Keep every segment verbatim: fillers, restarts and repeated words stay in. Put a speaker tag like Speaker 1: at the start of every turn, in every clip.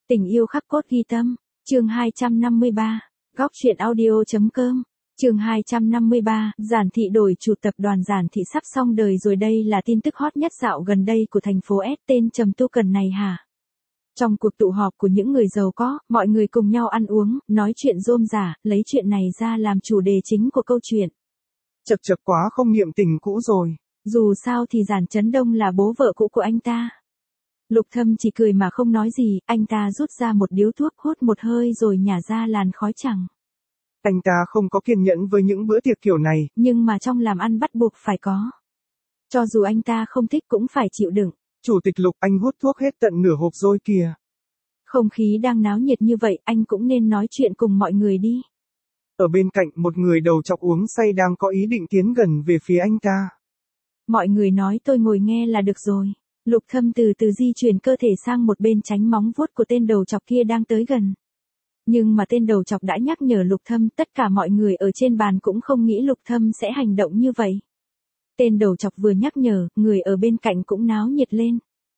Speaker 1: Tình yêu khắc cốt ghi tâm, chương hai trăm năm mươi ba, góc truyện audio.com, chương hai trăm năm mươi ba, Giản Thị đổi chủ, tập đoàn Giản Thị sắp xong đời rồi. Đây là tin tức hot nhất dạo gần đây của thành phố S, tên Trầm Tu Cần này hả? Trong cuộc tụ họp của những người giàu có, mọi người cùng nhau ăn uống, nói chuyện rôm rả, lấy chuyện này ra làm chủ đề chính của câu chuyện.
Speaker 2: Chật chật quá không niệm tình cũ rồi.
Speaker 1: Dù sao thì Giản Chấn Đông là bố vợ cũ của anh ta. Lục Thâm chỉ cười mà không nói gì, anh ta rút ra một điếu thuốc, hút một hơi rồi nhả ra làn khói trắng.
Speaker 2: Anh ta không có kiên nhẫn với những bữa tiệc kiểu này.
Speaker 1: Nhưng mà trong làm ăn bắt buộc phải có. Cho dù anh ta không thích cũng phải chịu đựng.
Speaker 2: Chủ tịch Lục, anh hút thuốc hết tận nửa hộp rồi kìa.
Speaker 1: Không khí đang náo nhiệt như vậy, anh cũng nên nói chuyện cùng mọi người đi.
Speaker 2: Ở bên cạnh một người đầu chọc uống say đang có ý định tiến gần về phía anh ta.
Speaker 1: Mọi người nói tôi ngồi nghe là được rồi. Lục Thâm từ từ di chuyển cơ thể sang một bên tránh móng vuốt của tên đầu chọc kia đang tới gần. Nhưng mà tên đầu chọc đã nhắc nhở Lục Thâm, tất cả mọi người ở trên bàn cũng không nghĩ Lục Thâm sẽ hành động như vậy. Tên đầu chọc vừa nhắc nhở, người ở bên cạnh cũng náo nhiệt lên.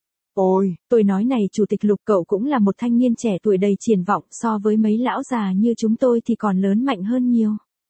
Speaker 2: Ôi,
Speaker 1: tôi nói này Chủ tịch Lục, cậu cũng là một thanh niên trẻ tuổi đầy triển vọng, so với mấy lão già như chúng tôi thì còn lớn mạnh hơn nhiều.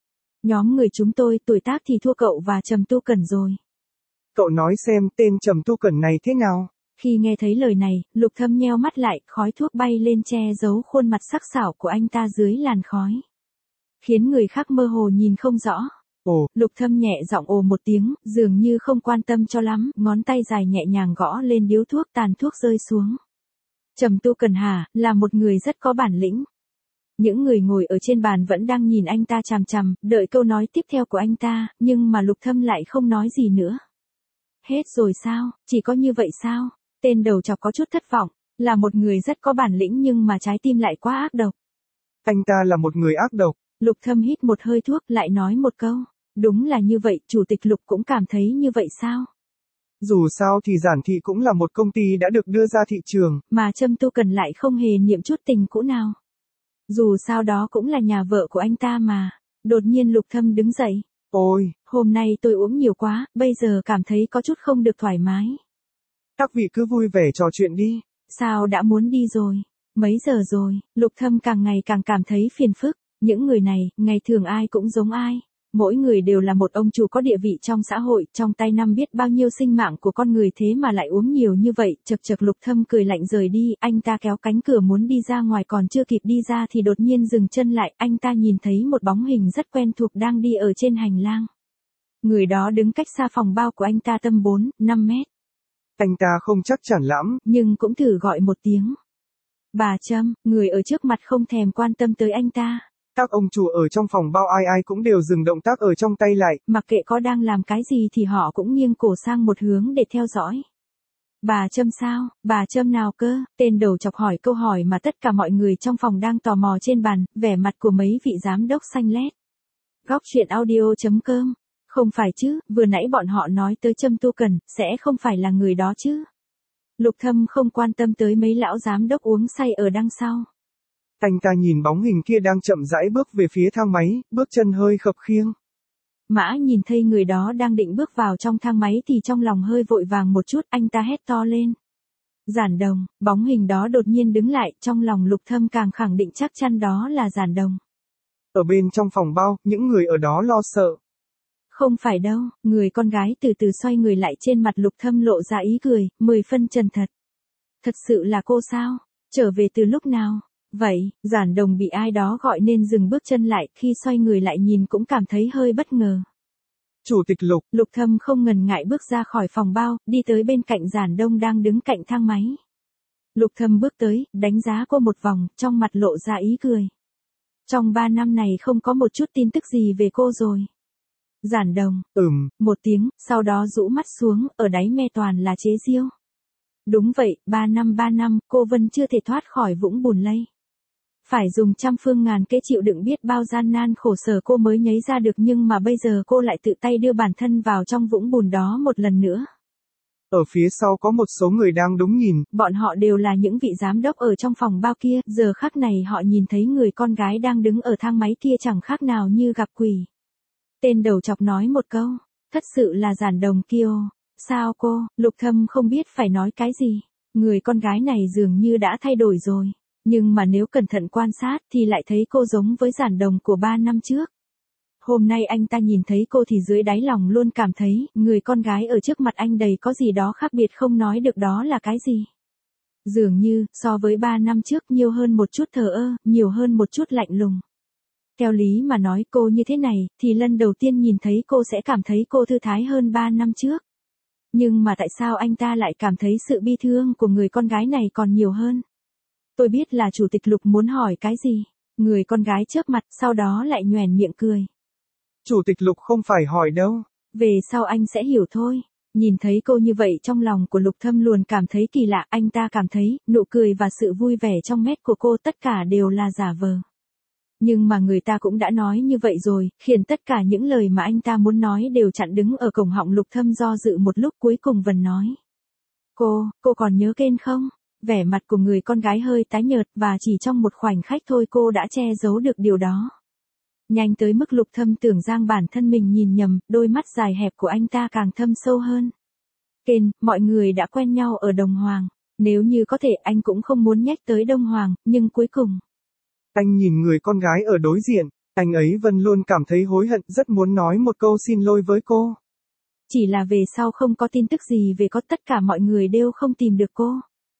Speaker 1: Nhóm người chúng tôi tuổi tác thì thua cậu và Trầm Tu Cần rồi.
Speaker 2: Cậu nói xem tên Trầm Tu Cần này thế nào?
Speaker 1: Khi nghe thấy lời này, Lục Thâm nheo mắt lại, khói thuốc bay lên che giấu khuôn mặt sắc sảo của anh ta dưới làn khói. Khiến người khác mơ hồ nhìn không rõ.
Speaker 2: Ồ,
Speaker 1: Lục Thâm nhẹ giọng ồ một tiếng, dường như không quan tâm cho lắm, ngón tay dài nhẹ nhàng gõ lên điếu thuốc, tàn thuốc rơi xuống. Trầm Tu Cần hả, là một người rất có bản lĩnh. Những người ngồi ở trên bàn vẫn đang nhìn anh ta chằm chằm, đợi câu nói tiếp theo của anh ta, nhưng mà Lục Thâm lại không nói gì nữa. Hết rồi sao, chỉ có như vậy sao? Tên đầu chọc có chút thất vọng, là một người rất có bản lĩnh nhưng mà trái tim lại quá ác độc.
Speaker 2: Anh ta là một người ác độc.
Speaker 1: Lục Thâm hít một hơi thuốc lại nói một câu. Đúng là như vậy, Chủ tịch Lục cũng cảm thấy như vậy sao?
Speaker 2: Dù sao thì Giản Thị cũng là một công ty đã được đưa ra thị trường.
Speaker 1: Mà Trầm Tu Cần lại không hề niệm chút tình cũ nào. Dù sao đó cũng là nhà vợ của anh ta mà. Đột nhiên Lục Thâm đứng dậy.
Speaker 2: Ôi,
Speaker 1: hôm nay tôi uống nhiều quá, bây giờ cảm thấy có chút không được thoải mái.
Speaker 2: Các vị cứ vui vẻ trò chuyện đi.
Speaker 1: Sao đã muốn đi rồi? Mấy giờ rồi? Lục Thâm càng ngày càng cảm thấy phiền phức. Những người này, ngày thường ai cũng giống ai. Mỗi người đều là một ông chủ có địa vị trong xã hội, trong tay năm biết bao nhiêu sinh mạng của con người thế mà lại uống nhiều như vậy. Chật chật Lục Thâm cười lạnh rời đi, anh ta kéo cánh cửa muốn đi ra ngoài, còn chưa kịp đi ra thì đột nhiên dừng chân lại, anh ta nhìn thấy một bóng hình rất quen thuộc đang đi ở trên hành lang. Người đó đứng cách xa phòng bao của anh ta tầm bốn, năm mét.
Speaker 2: Anh ta không chắc chắn lắm,
Speaker 1: nhưng cũng thử gọi một tiếng. Bà Trâm, người ở trước mặt không thèm quan tâm tới anh ta.
Speaker 2: Các ông chủ ở trong phòng bao ai ai cũng đều dừng động tác ở trong tay lại.
Speaker 1: Mặc kệ có đang làm cái gì thì họ cũng nghiêng cổ sang một hướng để theo dõi. Bà Trâm sao, bà Trâm nào cơ? Tên đầu chọc hỏi câu hỏi mà tất cả mọi người trong phòng đang tò mò trên bàn, vẻ mặt của mấy vị giám đốc xanh lét. Góc truyện audio.com. Không phải chứ, vừa nãy bọn họ nói tới Trầm Tu Cần, sẽ không phải là người đó chứ. Lục Thâm không quan tâm tới mấy lão giám đốc uống say ở đằng sau.
Speaker 2: Anh ta nhìn bóng hình kia đang chậm rãi bước về phía thang máy, bước chân hơi khập khiêng.
Speaker 1: Mã nhìn thấy người đó đang định bước vào trong thang máy thì trong lòng hơi vội vàng một chút, anh ta hét to lên. Giản Đồng, bóng hình đó đột nhiên đứng lại, trong lòng Lục Thâm càng khẳng định chắc chắn đó là Giản Đồng.
Speaker 2: Ở bên trong phòng bao, những người ở đó lo sợ.
Speaker 1: Không phải đâu, người con gái từ từ xoay người lại, trên mặt Lục Thâm lộ ra ý cười, mười phân chân thật. Thật sự là cô sao? Trở về từ lúc nào? Vậy, Giản Đồng bị ai đó gọi nên dừng bước chân lại, khi xoay người lại nhìn cũng cảm thấy hơi bất ngờ.
Speaker 2: Chủ tịch Lục.
Speaker 1: Lục Thâm không ngần ngại bước ra khỏi phòng bao, đi tới bên cạnh Giản Đông đang đứng cạnh thang máy. Lục Thâm bước tới, đánh giá cô một vòng, trong mặt lộ ra ý cười. Trong ba năm này không có một chút tin tức gì về cô rồi. Giản Đồng,
Speaker 2: ừm,
Speaker 1: một tiếng, sau đó rũ mắt xuống, ở đáy me toàn là chế giễu. Đúng vậy, ba năm ba năm, cô vẫn chưa thể thoát khỏi vũng bùn lây. Phải dùng trăm phương ngàn kế chịu đựng biết bao gian nan khổ sở cô mới nhấy ra được, nhưng mà bây giờ cô lại tự tay đưa bản thân vào trong vũng bùn đó một lần nữa.
Speaker 2: Ở phía sau có một số người đang đúng nhìn.
Speaker 1: Bọn họ đều là những vị giám đốc ở trong phòng bao kia, giờ khắc này họ nhìn thấy người con gái đang đứng ở thang máy kia chẳng khác nào như gặp quỷ. Tên đầu chọc nói một câu, thật sự là Giản Đồng kia. Sao cô? Lục Thâm không biết phải nói cái gì. Người con gái này dường như đã thay đổi rồi. Nhưng mà nếu cẩn thận quan sát thì lại thấy cô giống với Giản Đồng của ba năm trước. Hôm nay anh ta nhìn thấy cô thì dưới đáy lòng luôn cảm thấy, người con gái ở trước mặt anh đầy có gì đó khác biệt không nói được đó là cái gì. Dường như, so với ba năm trước nhiều hơn một chút thờ ơ, nhiều hơn một chút lạnh lùng. Theo lý mà nói cô như thế này, thì lần đầu tiên nhìn thấy cô sẽ cảm thấy cô thư thái hơn ba năm trước. Nhưng mà tại sao anh ta lại cảm thấy sự bi thương của người con gái này còn nhiều hơn? Tôi biết là Chủ tịch Lục muốn hỏi cái gì. Người con gái chớp mặt, sau đó lại nhoẻn miệng cười.
Speaker 2: Chủ tịch Lục không phải hỏi đâu.
Speaker 1: Về sau anh sẽ hiểu thôi. Nhìn thấy cô như vậy trong lòng của Lục Thâm luôn cảm thấy kỳ lạ. Anh ta cảm thấy, nụ cười và sự vui vẻ trong mắt của cô tất cả đều là giả vờ. Nhưng mà người ta cũng đã nói như vậy rồi, khiến tất cả những lời mà anh ta muốn nói đều chặn đứng ở cổng họng. Lục Thâm do dự một lúc cuối cùng vẫn nói. Cô, cô còn nhớ Ken không? Vẻ mặt của người con gái hơi tái nhợt và chỉ trong một khoảnh khắc thôi cô đã che giấu được điều đó. Nhanh tới mức Lục Thâm tưởng rằng bản thân mình nhìn nhầm, đôi mắt dài hẹp của anh ta càng thâm sâu hơn. Ken, mọi người đã quen nhau ở Đồng Hoàng. Nếu như có thể anh cũng không muốn nhắc tới Đông Hoàng, nhưng cuối cùng.
Speaker 2: Anh nhìn người con gái ở đối diện, anh ấy vẫn luôn cảm thấy hối hận, rất muốn nói một câu xin lỗi với cô.
Speaker 1: Chỉ là về sau không có tin tức gì về có tất cả mọi người đều không tìm được cô.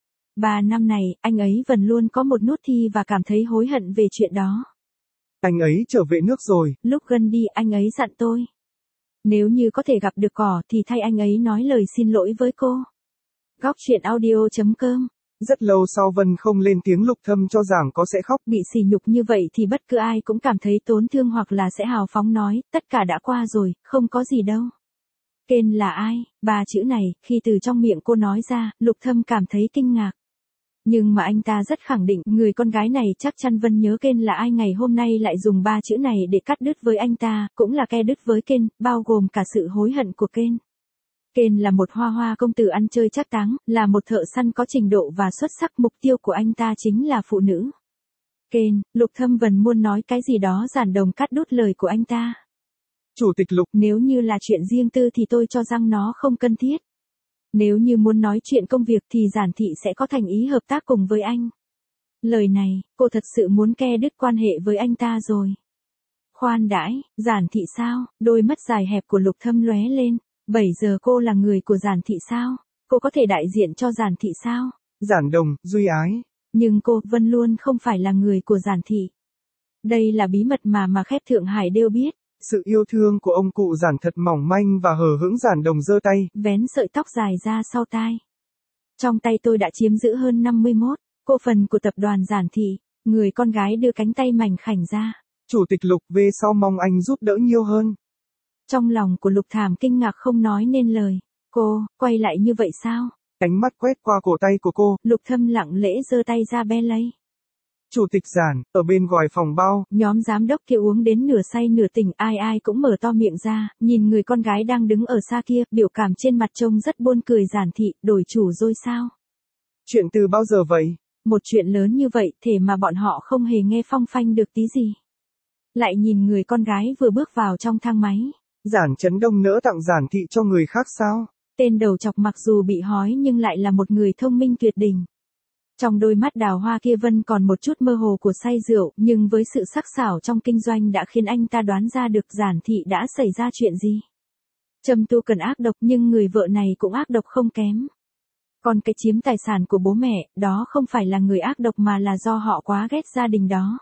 Speaker 1: Ba năm này, anh ấy vẫn luôn có một nút thi và cảm thấy hối hận về chuyện đó.
Speaker 2: Anh ấy trở về nước rồi.
Speaker 1: Lúc gần đi anh ấy dặn tôi. Nếu như có thể gặp được cỏ thì thay anh ấy nói lời xin lỗi với cô. Góc truyện audio chấm com.
Speaker 2: Rất lâu sau Vân không lên tiếng. Lục Thâm cho rằng có sẽ khóc.
Speaker 1: Bị sỉ nhục như vậy thì bất cứ ai cũng cảm thấy tổn thương hoặc là sẽ hào phóng nói, tất cả đã qua rồi, không có gì đâu. Ken là ai? Ba chữ này, khi từ trong miệng cô nói ra, Lục Thâm cảm thấy kinh ngạc. Nhưng mà anh ta rất khẳng định, người con gái này chắc chắn Vân nhớ Ken là ai, ngày hôm nay lại dùng ba chữ này để cắt đứt với anh ta, cũng là ke đứt với Ken, bao gồm cả sự hối hận của Ken. Ken là một hoa hoa công tử ăn chơi trác táng, là một thợ săn có trình độ và xuất sắc, mục tiêu của anh ta chính là phụ nữ. Ken, Lục Thâm vẫn muốn nói cái gì đó. Giản Đồng cắt đứt lời của anh ta.
Speaker 2: Chủ tịch Lục,
Speaker 1: nếu như là chuyện riêng tư thì tôi cho rằng nó không cần thiết. Nếu như muốn nói chuyện công việc thì Giản Thị sẽ có thành ý hợp tác cùng với anh. Lời này, cô thật sự muốn ke đứt quan hệ với anh ta rồi. Khoan đãi, Giản Thị sao? Đôi mắt dài hẹp của Lục Thâm lóe lên. Bảy giờ cô là người của Giản Thị sao? Cô có thể đại diện cho Giản Thị sao?
Speaker 2: Giản Đồng, Duy Ái.
Speaker 1: Nhưng cô, Vân luôn không phải là người của Giản Thị. Đây là bí mật mà mà khép Thượng Hải đều biết.
Speaker 2: Sự yêu thương của ông cụ Giản thật mỏng manh và hờ hững. Giản Đồng giơ tay,
Speaker 1: vén sợi tóc dài ra sau tai. Trong tay tôi đã chiếm giữ hơn năm mươi mốt cổ phần của tập đoàn Giản Thị. Người con gái đưa cánh tay mảnh khảnh ra.
Speaker 2: Chủ tịch Lục, về sau mong anh giúp đỡ nhiều hơn.
Speaker 1: Trong lòng của Lục Thàm kinh ngạc không nói nên lời. Cô, quay lại như vậy sao?
Speaker 2: Ánh mắt quét qua cổ tay của cô.
Speaker 1: Lục Thâm lặng lẽ giơ tay ra be lấy.
Speaker 2: Chủ tịch Giản, ở bên ngoài phòng bao.
Speaker 1: Nhóm giám đốc kia uống đến nửa say nửa tỉnh, ai ai cũng mở to miệng ra, nhìn người con gái đang đứng ở xa kia, biểu cảm trên mặt trông rất buồn cười. Giản Thị, đổi chủ rồi sao?
Speaker 2: Chuyện từ bao giờ vậy?
Speaker 1: Một chuyện lớn như vậy, thế mà bọn họ không hề nghe phong phanh được tí gì. Lại nhìn người con gái vừa bước vào trong thang máy.
Speaker 2: Giản Chấn Đông nỡ tặng Giản Thị cho người khác sao?
Speaker 1: Tên đầu chọc mặc dù bị hói nhưng lại là một người thông minh tuyệt đỉnh. Trong đôi mắt đào hoa kia Vân còn một chút mơ hồ của say rượu, nhưng với sự sắc sảo trong kinh doanh đã khiến anh ta đoán ra được Giản Thị đã xảy ra chuyện gì. Trầm Tu Cần ác độc nhưng người vợ này cũng ác độc không kém. Còn cái chiếm tài sản của bố mẹ, đó không phải là người ác độc mà là do họ quá ghét gia đình đó.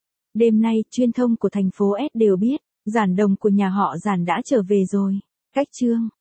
Speaker 1: Đêm nay, truyền thông của thành phố S đều biết, Giản Đồng của nhà họ Giản đã trở về rồi. Cách chương